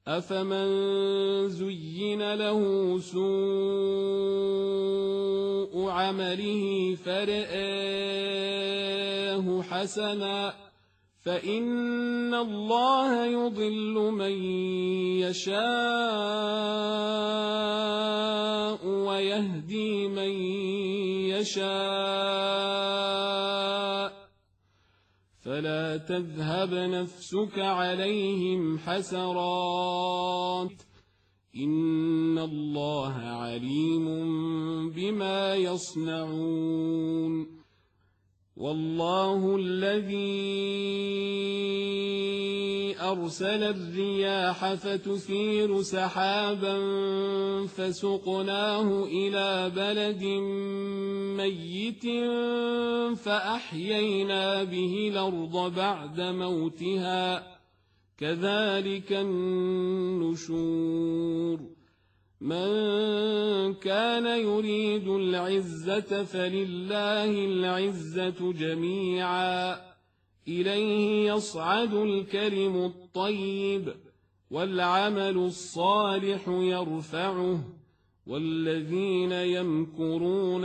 أفمن زين له سوء عمله فرآه حسنا فإن الله يضل من يشاء ويهدي من يشاء فلا تذهب نفسك عليهم حسرات إن الله عليم بما يصنعون والله الذي أرسل الرياح فتثير سحابا فسقناه إلى بلد ميت فأحيينا به الأرض بعد موتها كذلك النشور من كان يريد العزة فلله العزة جميعا إليه يصعد الكلم الطيب والعمل الصالح يرفعه والذين يمكرون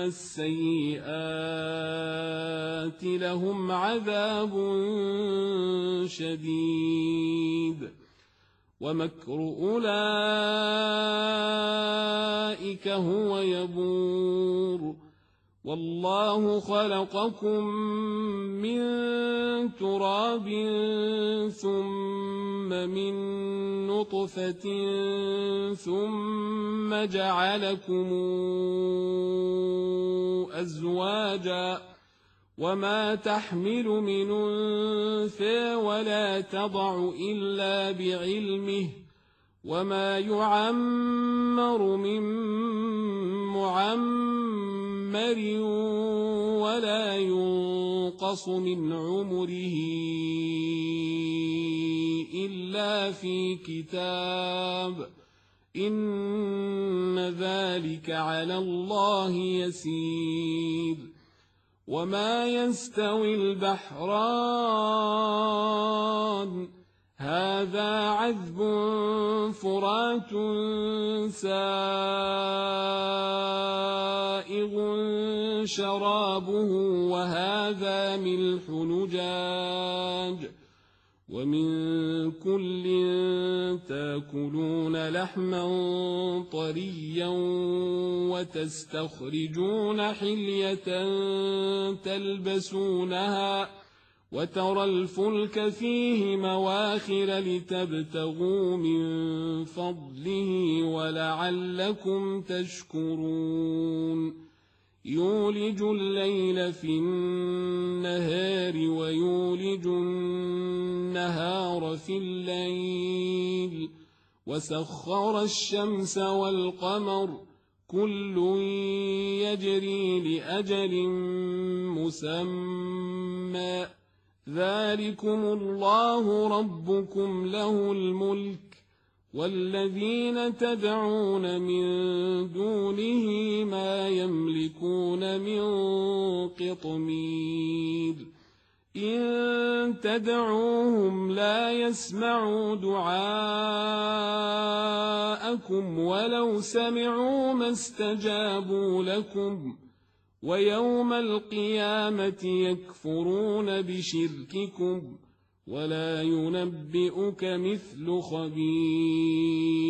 السيئات لهم عذاب شديد ومكر أولئك هو يبور والله خلقكم من تراب ثم من نطفة ثم جعلكم أزواجا وما تحمل من أنثى ولا تضع إلا بعلمه وما يعمر من معمر ولا ينقص من عمره إلا في كتاب إن ذلك على الله يسير وما يستوي البحران هذا عذب فرات سائغ شرابه وهذا ملح نجاج ومن كل تاكلون لحما طريا وتستخرجون حلية تلبسونها وترى الفلك فيه مواخر لتبتغوا من فضله ولعلكم تشكرون يولج الليل في النهار ويولج النهار في الليل وسخر الشمس والقمر كل يجري لأجل مسمى ذلكم الله ربكم له الملك والذين تدعون من دونه ما يملكون من قطمير إن تدعوهم لا يسمعوا دعاءكم ولو سمعوا ما استجابوا لكم ويوم القيامة يكفرون بشرككم ولا ينبئك مثل خبير